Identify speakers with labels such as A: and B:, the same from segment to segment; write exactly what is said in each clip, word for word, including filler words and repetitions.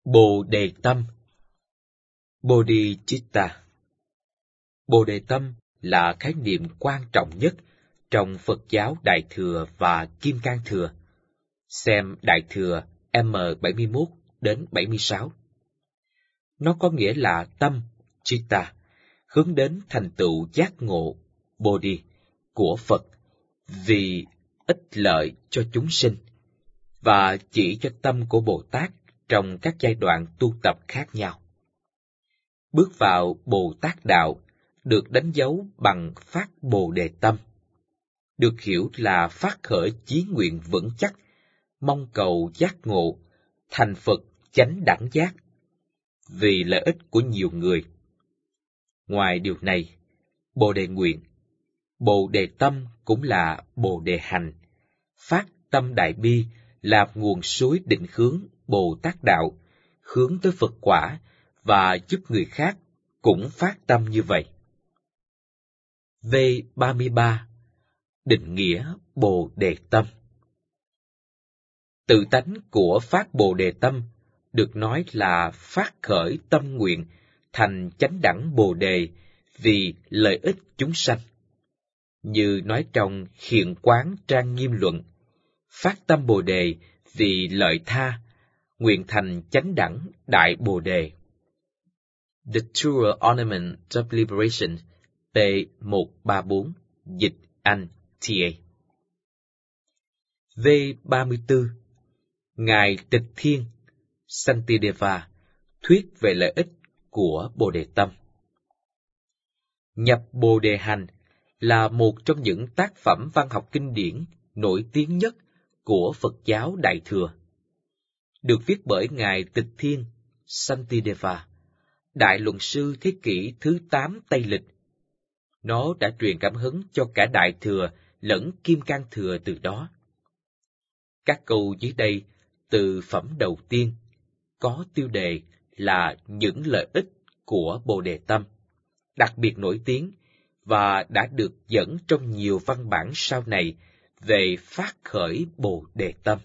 A: Bồ đề tâm. Bodhicitta. Bồ đề tâm là khái niệm quan trọng nhất trong Phật giáo Đại Thừa và Kim Cang Thừa. Xem Đại Thừa M bảy mươi mốt đến bảy mươi sáu. Nó có nghĩa là tâm, citta, hướng đến thành tựu giác ngộ, Bodhi, của Phật, vì ích lợi cho chúng sinh, và chỉ cho tâm của Bồ Tát trong các giai đoạn tu tập khác nhau. Bước vào Bồ Tát đạo được đánh dấu bằng phát Bồ đề tâm, được hiểu là phát khởi chí nguyện vững chắc, mong cầu giác ngộ, thành Phật chánh đẳng giác, vì lợi ích của nhiều người. Ngoài điều này, Bồ đề nguyện, Bồ đề tâm cũng là Bồ đề hành, phát tâm đại bi là nguồn suối định hướng Bồ Tát đạo, hướng tới Phật quả và giúp người khác cũng phát tâm như vậy. V ba mươi ba. Định nghĩa Bồ đề tâm. Tự tánh của phát Bồ đề tâm được nói là phát khởi tâm nguyện thành chánh đẳng Bồ đề vì lợi ích chúng sanh. Như nói trong Hiện Quán Trang Nghiêm Luận, phát tâm Bồ đề vì lợi tha, nguyện thành chánh đẳng Đại Bồ đề. The True Ornament of Liberation, P một ba bốn, dịch Anh, T A. V ba mươi tư. Ngài Tịch Thiên, Santideva, thuyết về lợi ích của Bồ đề tâm. Nhập Bồ đề hành là một trong những tác phẩm văn học kinh điển nổi tiếng nhất của Phật giáo Đại Thừa. Được viết bởi Ngài Tịch Thiên, Santideva, đại luận sư thế kỷ thứ tám Tây Lịch. Nó đã truyền cảm hứng cho cả Đại Thừa lẫn Kim Cang Thừa từ đó. Các câu dưới đây từ phẩm đầu tiên có tiêu đề là những lợi ích của Bồ đề tâm, đặc biệt nổi tiếng và đã được dẫn trong nhiều văn bản sau này về phát khởi Bồ đề tâm.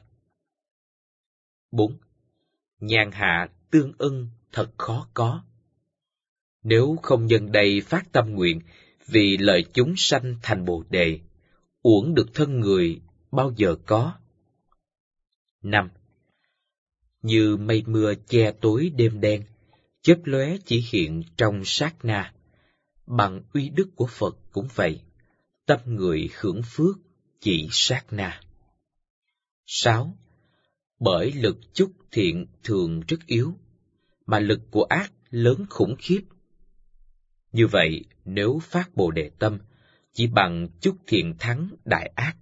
A: bốn. Nhàn hạ tương ưng thật khó có. Nếu không nhân đây phát tâm nguyện vì lợi chúng sanh thành Bồ đề, uổng được thân người bao giờ có. năm. Như mây mưa che tối đêm đen, chớp lóe chỉ hiện trong sát na, bằng uy đức của Phật cũng vậy, tâm người hưởng phước chỉ sát na. sáu. Bởi lực chút thiện thường rất yếu, mà lực của ác lớn khủng khiếp. Như vậy, nếu phát Bồ đề tâm, chỉ bằng chút thiện thắng đại ác.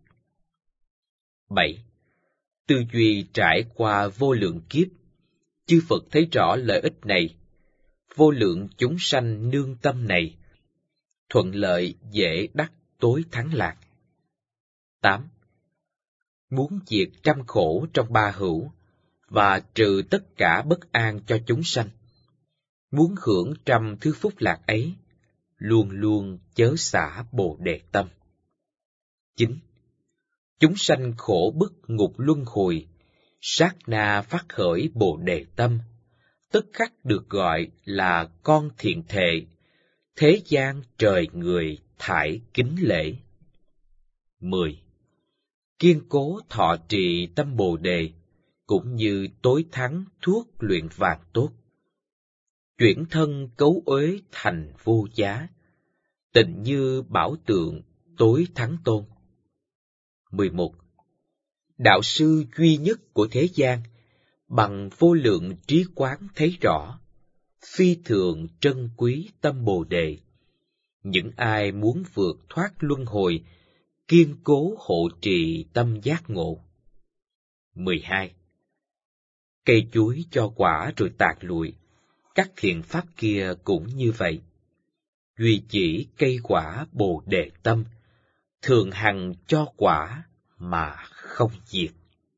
A: bảy. Tư duy trải qua vô lượng kiếp, chư Phật thấy rõ lợi ích này, vô lượng chúng sanh nương tâm này, thuận lợi dễ đắc tối thắng lạc. tám. Muốn diệt trăm khổ trong ba hữu, và trừ tất cả bất an cho chúng sanh. Muốn hưởng trăm thứ phúc lạc ấy, luôn luôn chớ xả Bồ đề tâm. chín. Chúng sanh khổ bức ngục luân hồi, sát na phát khởi Bồ đề tâm, tức khắc được gọi là con thiện thệ, thế gian trời người thải kính lễ. mười. Kiên cố thọ trì tâm Bồ đề, cũng như tối thắng thuốc luyện vàng tốt. Chuyển thân cấu uế thành vô giá, tịnh như bảo tượng tối thắng tôn. mười một. Đạo sư duy nhất của thế gian, bằng vô lượng trí quán thấy rõ, phi thường trân quý tâm Bồ đề. Những ai muốn vượt thoát luân hồi, kiên cố hộ trì tâm giác ngộ. mười hai. Cây chuối cho quả rồi tàn lụi, các thiện pháp kia cũng như vậy. Duy chỉ cây quả Bồ đề tâm, thường hằng cho quả mà không diệt.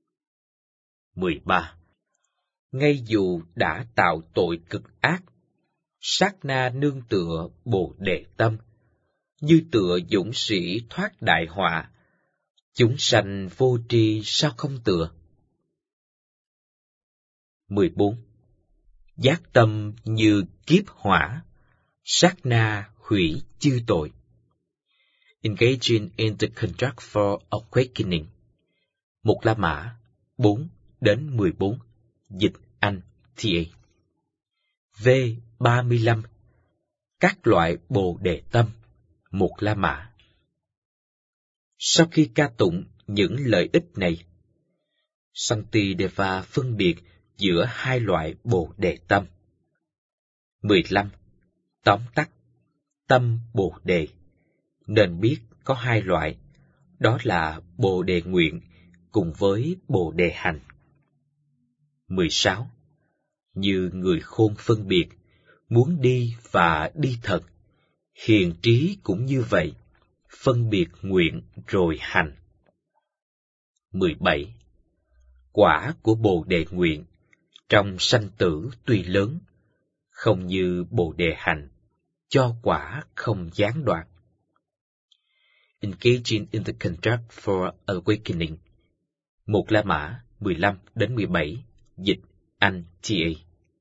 A: mười ba. Ngay dù đã tạo tội cực ác, sát na nương tựa Bồ đề tâm, như tựa dũng sĩ thoát đại họa, chúng sanh vô tri sao không tựa. mười bốn. Giác tâm như kiếp hỏa, sát na hủy chư tội. Engaging in the contract for awakening. Một La Mã, bốn đến mười bốn, dịch Anh tê a. V ba mươi lăm. Các loại Bồ Đề Tâm, một La Mã. Sau khi ca tụng những lợi ích này, Shantideva phân biệt giữa hai loại Bồ Đề Tâm. mười lăm. Tóm tắt, tâm Bồ Đề, nên biết có hai loại, đó là Bồ Đề Nguyện cùng với Bồ Đề Hành. mười sáu. Như người khôn phân biệt, muốn đi và đi thật, hiền trí cũng như vậy, phân biệt nguyện rồi hành. mười bảy. Quả của Bồ Đề Nguyện trong sanh tử tuy lớn, không như Bồ Đề Hành, cho quả không gián đoạn. Engaging in the contract for awakening. Một La Mã, mười lăm đến mười bảy, dịch Anh tê a.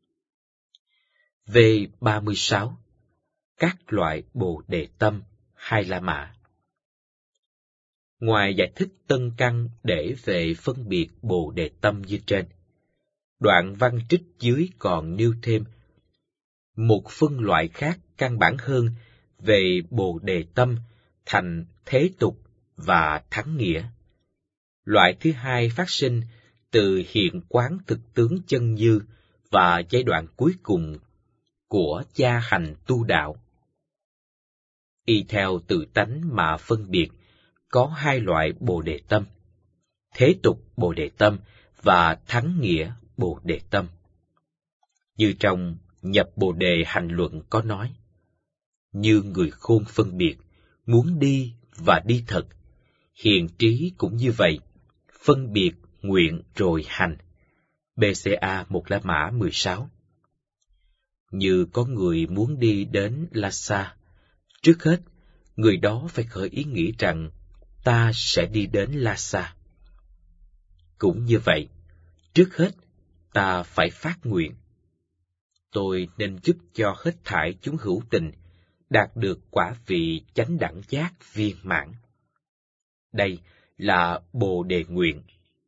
A: V ba mươi sáu. Các loại Bồ Đề Tâm, hai La Mã. Ngoài giải thích tân căn để về phân biệt Bồ Đề Tâm như trên, đoạn văn trích dưới còn nêu thêm một phân loại khác căn bản hơn về Bồ Đề Tâm thành thế tục và thắng nghĩa. Loại thứ hai phát sinh từ hiện quán thực tướng chân như và giai đoạn cuối cùng của gia hành tu đạo. Y theo tự tánh mà phân biệt, có hai loại Bồ Đề Tâm, thế tục Bồ Đề Tâm và thắng nghĩa Bồ Đề Tâm. Như trong Nhập Bồ Đề Hành Luận có nói, như người khôn phân biệt, muốn đi và đi thật, hiền trí cũng như vậy, phân biệt nguyện rồi hành. bê xê a một La Mã mười sáu. Như có người muốn đi đến Lhasa, trước hết, người đó phải khởi ý nghĩ rằng ta sẽ đi đến Lhasa. Cũng như vậy, trước hết, ta phải phát nguyện. Tôi nên giúp cho hết thảy chúng hữu tình đạt được quả vị chánh đẳng giác viên mãn. Đây là Bồ Đề Nguyện.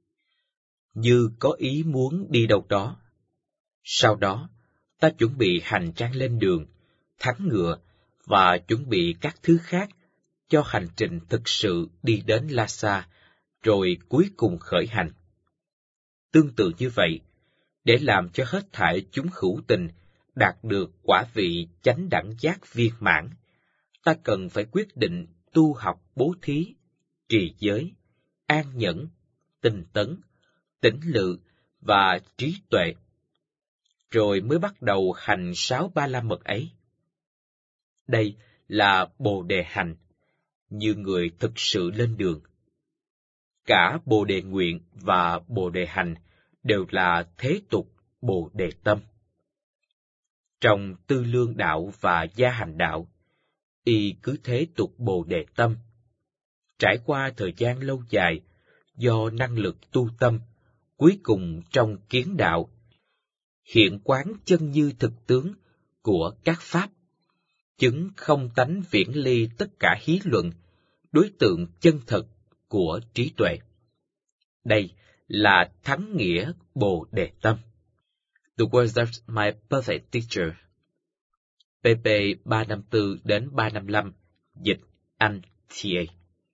A: Như có ý muốn đi đâu đó. Sau đó, ta chuẩn bị hành trang lên đường, thắng ngựa và chuẩn bị các thứ khác cho hành trình thực sự đi đến Lhasa, rồi cuối cùng khởi hành. Tương tự như vậy, để làm cho hết thảy chúng hữu tình đạt được quả vị chánh đẳng giác viên mãn, ta cần phải quyết định tu học bố thí, trì giới, an nhẫn, tinh tấn, tỉnh lự và trí tuệ, rồi mới bắt đầu hành sáu ba la mật ấy. Đây là Bồ Đề Hành, như người thực sự lên đường. Cả Bồ Đề Nguyện và Bồ Đề Hành đều là thế tục Bồ Đề Tâm. Trong Tư Lương Đạo và Gia Hành Đạo, y cứ thế tục Bồ Đề Tâm. Trải qua thời gian lâu dài, do năng lực tu tâm, cuối cùng trong kiến đạo, hiện quán chân như thực tướng của các pháp, chứng không tánh viễn ly tất cả hí luận, đối tượng chân thật của trí tuệ. Đây là thắng nghĩa Bồ Đề Tâm. The words of my perfect teacher. pê pê ba năm tư đến ba năm lăm, dịch Anh tê a.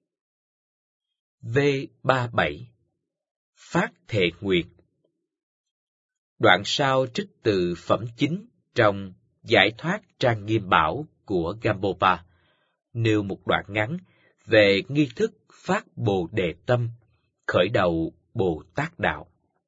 A: V ba bảy. Phát thệ nguyện. Đoạn sau trích từ phẩm chính trong Giải thoát trang nghiêm bảo của Gambopa, nêu một đoạn ngắn về nghi thức phát Bồ Đề Tâm, khởi đầu Bồ Tát Đạo.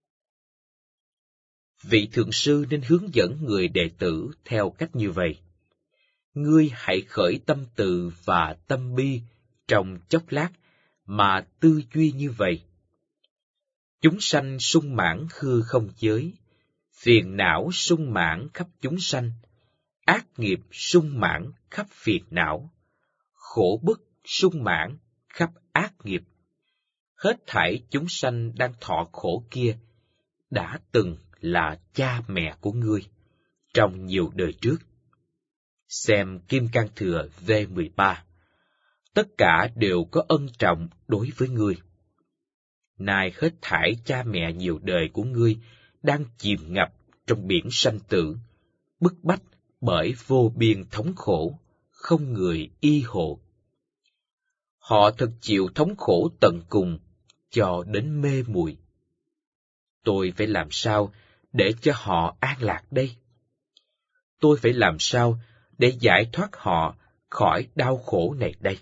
A: Vị Thượng Sư nên hướng dẫn người đệ tử theo cách như vậy. Ngươi hãy khởi tâm từ và tâm bi trong chốc lát mà tư duy như vậy. Chúng sanh sung mãn hư không giới, phiền não sung mãn khắp chúng sanh, ác nghiệp sung mãn khắp phiền não, khổ bức sung mãn khắp ác nghiệp. Hết thảy chúng sanh đang thọ khổ kia đã từng là cha mẹ của ngươi, trong nhiều đời trước. Xem Kim Cang Thừa V mười ba. Tất cả đều có ân trọng đối với ngươi. Nay hết thảy cha mẹ nhiều đời của ngươi đang chìm ngập trong biển sanh tử, bức bách bởi vô biên thống khổ, không người y hộ. Họ thật chịu thống khổ tận cùng, cho đến mê muội. Tôi phải làm sao để cho họ an lạc đây? Tôi phải làm sao để giải thoát họ khỏi đau khổ này đây?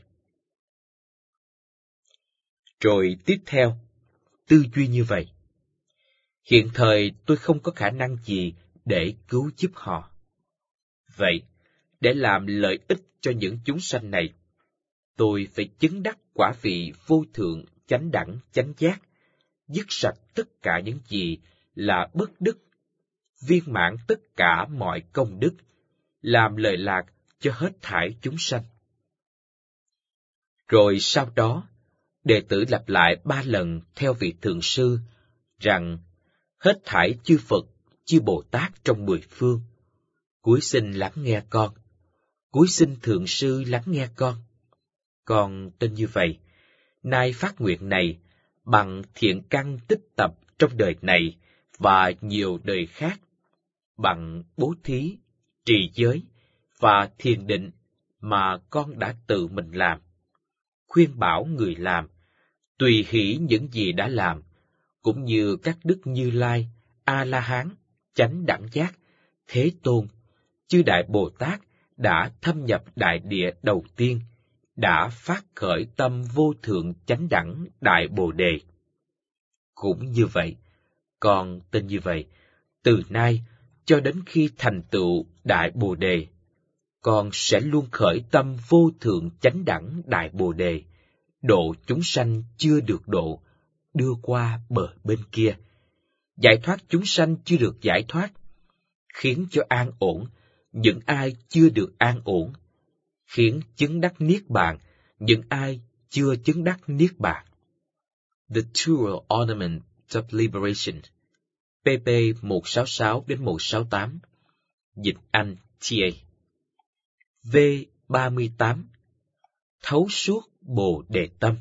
A: Rồi tiếp theo, tư duy như vậy. Hiện thời tôi không có khả năng gì để cứu giúp họ. Vậy, để làm lợi ích cho những chúng sanh này, tôi phải chứng đắc quả vị vô thượng chánh đẳng chánh giác, dứt sạch tất cả những gì là bất đức, viên mãn tất cả mọi công đức, làm lợi lạc cho hết thảy chúng sanh. Rồi sau đó, đệ tử lặp lại ba lần theo vị thượng sư rằng hết thảy chư Phật, chư Bồ Tát trong mười phương, cúi xin lắng nghe con, cúi xin thượng sư lắng nghe con. Con tin như vậy, nay phát nguyện này bằng thiện căn tích tập trong đời này và nhiều đời khác, bằng bố thí, trì giới và thiền định mà con đã tự mình làm, khuyên bảo người làm, tùy hỷ những gì đã làm, cũng như các đức Như Lai, A-la-hán, chánh đẳng giác, Thế Tôn, chư Đại Bồ Tát đã thâm nhập đại địa đầu tiên, đã phát khởi tâm vô thượng chánh đẳng đại Bồ Đề. Cũng như vậy, con tin như vậy, từ nay cho đến khi thành tựu đại Bồ Đề, con sẽ luôn khởi tâm vô thượng chánh đẳng đại Bồ Đề, độ chúng sanh chưa được độ, đưa qua bờ bên kia, giải thoát chúng sanh chưa được giải thoát, khiến cho an ổn những ai chưa được an ổn, khiến chứng đắc niết bàn những ai chưa chứng đắc niết bàn. The Tour Ornament of Liberation, pp một sáu sáu đến một sáu tám, dịch Anh T A. V ba mươi tám. Thấu suốt Bồ Đề Tâm.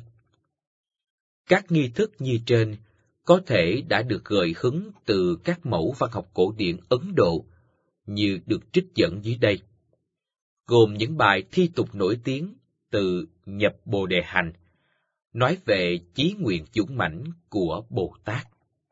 A: Các nghi thức như trên có thể đã được gợi hứng từ các mẫu văn học cổ điển Ấn Độ, như được trích dẫn dưới đây, gồm những bài thi tục nổi tiếng từ Nhập Bồ Đề Hành, nói về chí nguyện dũng mãnh của Bồ Tát.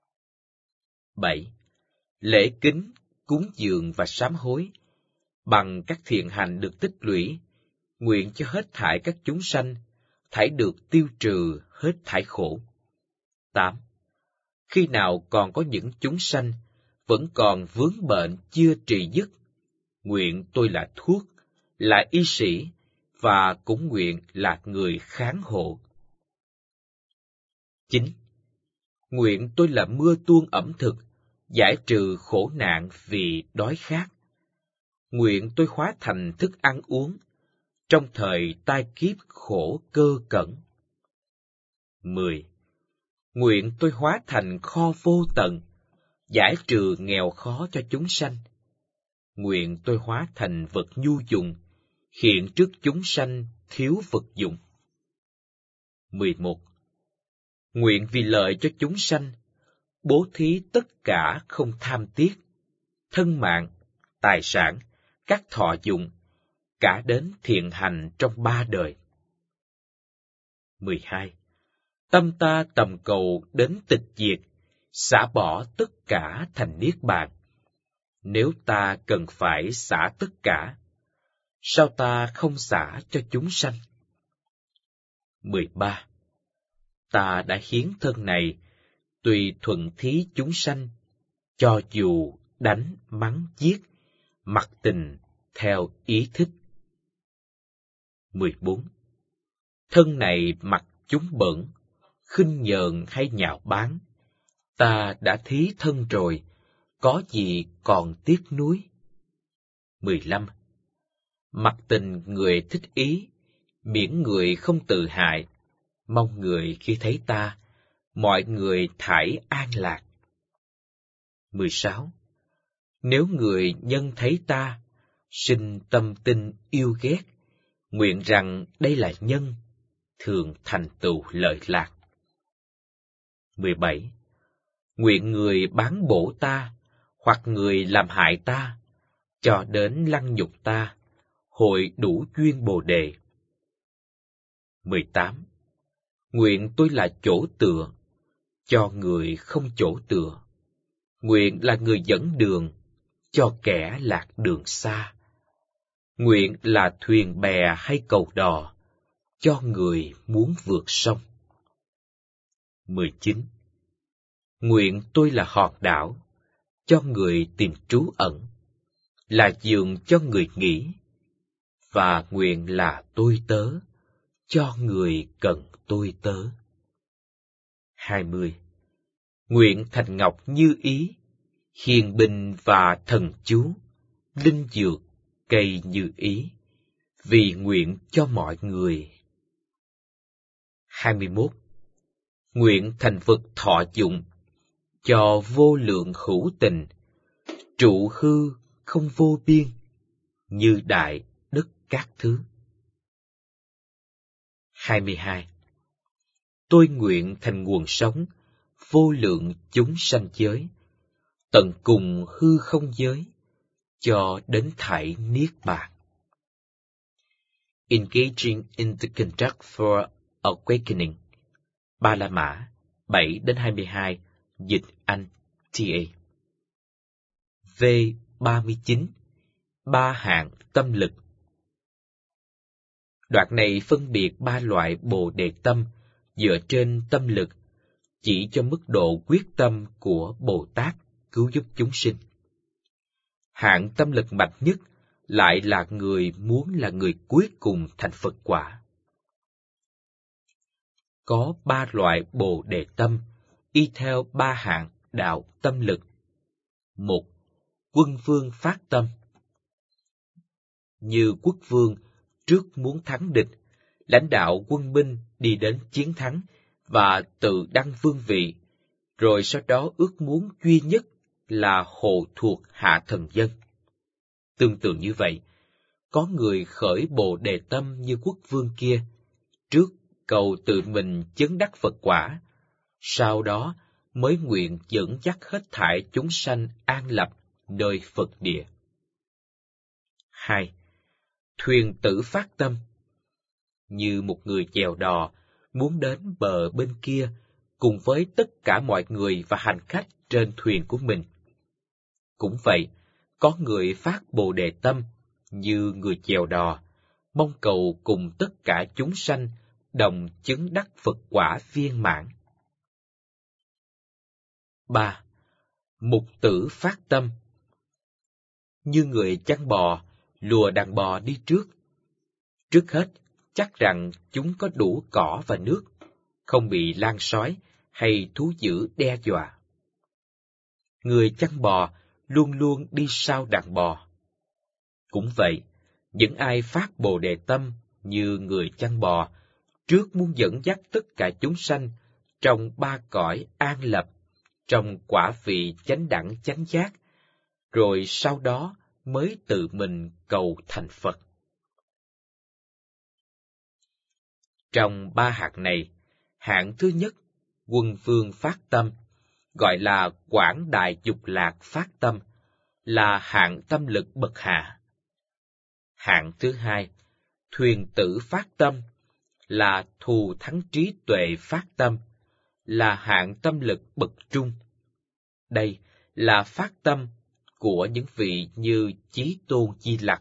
A: bảy. Lễ kính, cúng dường và sám hối, bằng các thiện hành được tích lũy, nguyện cho hết thảy các chúng sanh, thảy được tiêu trừ hết thảy khổ. tám. Khi nào còn có những chúng sanh vẫn còn vướng bệnh chưa trị dứt, nguyện tôi là thuốc, là y sĩ, và cũng nguyện là người kháng hộ. chín. Nguyện tôi là mưa tuôn ẩm thực, giải trừ khổ nạn vì đói khát. Nguyện tôi hóa thành thức ăn uống, trong thời tai kiếp khổ cơ cẩn. mười. Nguyện tôi hóa thành kho vô tận, giải trừ nghèo khó cho chúng sanh. Nguyện tôi hóa thành vật nhu dụng, hiện trước chúng sanh thiếu vật dụng. mười một. Nguyện vì lợi cho chúng sanh, bố thí tất cả không tham tiếc, thân mạng, tài sản, các thọ dụng, cả đến thiện hành trong ba đời. mười hai. Tâm ta tầm cầu đến tịch diệt, xả bỏ tất cả thành niết bàn. Nếu ta cần phải xả tất cả, sao ta không xả cho chúng sanh? mười ba. Ta đã hiến thân này, tùy thuận thí chúng sanh, cho dù đánh, mắng, giết, mặc tình, theo ý thích. mười bốn. Thân này mặc chúng bẩn, khinh nhờn hay nhạo báng, ta đã thí thân rồi, có gì còn tiếc nuối. mười lăm. Mặc tình người thích ý, miễn người không tự hại, mong người khi thấy ta, mọi người thải an lạc. mười sáu. Nếu người nhân thấy ta, sinh tâm tin yêu ghét, nguyện rằng đây là nhân, thường thành tựu lợi lạc. mười bảy. Nguyện người bán bổ ta, hoặc người làm hại ta, cho đến lăng nhục ta, hội đủ duyên Bồ Đề. mười tám. Nguyện tôi là chỗ tựa, cho người không chỗ tựa. Nguyện là người dẫn đường, cho kẻ lạc đường xa. Nguyện là thuyền bè hay cầu đò, cho người muốn vượt sông. mười chín. Nguyện tôi là hòn đảo, cho người tìm trú ẩn, là giường cho người nghỉ, và nguyện là tôi tớ, cho người cần tôi tớ. hai mươi. Nguyện thành ngọc như ý, hiền bình và thần chú, linh dược, cây như ý, vì nguyện cho mọi người. hai mươi mốt. Nguyện thành vật thọ dụng, cho vô lượng hữu tình, trụ hư không vô biên, như đại đất các thứ. hai mươi hai. Tôi nguyện thành nguồn sống, vô lượng chúng sanh giới, tận cùng hư không giới, cho đến thảy niết bàn. Engaging in the conduct for awakening. Ba La Mã, bảy đến hai mươi hai, dịch Anh, tê a. V ba mươi chín. Ba hạng tâm lực. Đoạn này phân biệt ba loại Bồ Đề tâm dựa trên tâm lực, chỉ cho mức độ quyết tâm của Bồ Tát cứu giúp chúng sinh. Hạng tâm lực mạnh nhất lại là người muốn là người cuối cùng thành Phật quả. Có ba loại Bồ Đề tâm, y theo ba hạng đạo tâm lực. Một, quân vương phát tâm. Như quốc vương trước muốn thắng địch, lãnh đạo quân binh đi đến chiến thắng và tự đăng vương vị, rồi sau đó ước muốn duy nhất là hộ thuộc hạ thần dân. Tương tự như vậy, có người khởi Bồ Đề tâm như quốc vương kia, trước cầu tự mình chứng đắc Phật quả, sau đó mới nguyện dẫn dắt hết thảy chúng sanh an lập nơi Phật địa. Hai, thuyền tử phát tâm. Như một người chèo đò muốn đến bờ bên kia cùng với tất cả mọi người và hành khách trên thuyền của mình. Cũng vậy, có người phát Bồ Đề tâm như người chèo đò, mong cầu cùng tất cả chúng sanh đồng chứng đắc Phật quả viên mãn. Ba, mục tử phát tâm. Như người chăn bò, lùa đàn bò đi trước. Trước hết, chắc rằng chúng có đủ cỏ và nước, không bị lang sói hay thú dữ đe dọa. Người chăn bò luôn luôn đi sau đàn bò. Cũng vậy, những ai phát Bồ Đề tâm như người chăn bò, trước muốn dẫn dắt tất cả chúng sanh trong ba cõi an lập, trong quả vị chánh đẳng chánh giác, rồi sau đó mới tự mình cầu thành Phật. Trong ba hạng này, hạng thứ nhất, quân vương phát tâm, gọi là quảng đại dục lạc phát tâm, là hạng tâm lực bậc hạ. Hạng thứ hai, thuyền tử phát tâm, là thù thắng trí tuệ phát tâm, là hạng tâm lực bậc trung. Đây là phát tâm của những vị như Chí Tôn Di Lặc.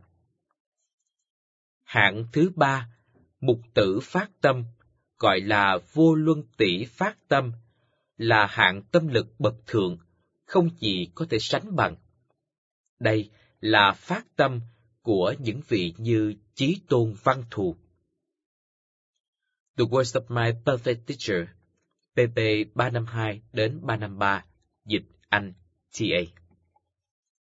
A: Hạng thứ ba, mục tử phát tâm, gọi là vô luân tỷ phát tâm, là hạng tâm lực bậc thượng, không gì có thể sánh bằng. Đây là phát tâm của những vị như Chí Tôn Văn Thù. The Words of My Perfect Teacher, pê pê ba năm hai đến ba năm ba, dịch Anh, tê a.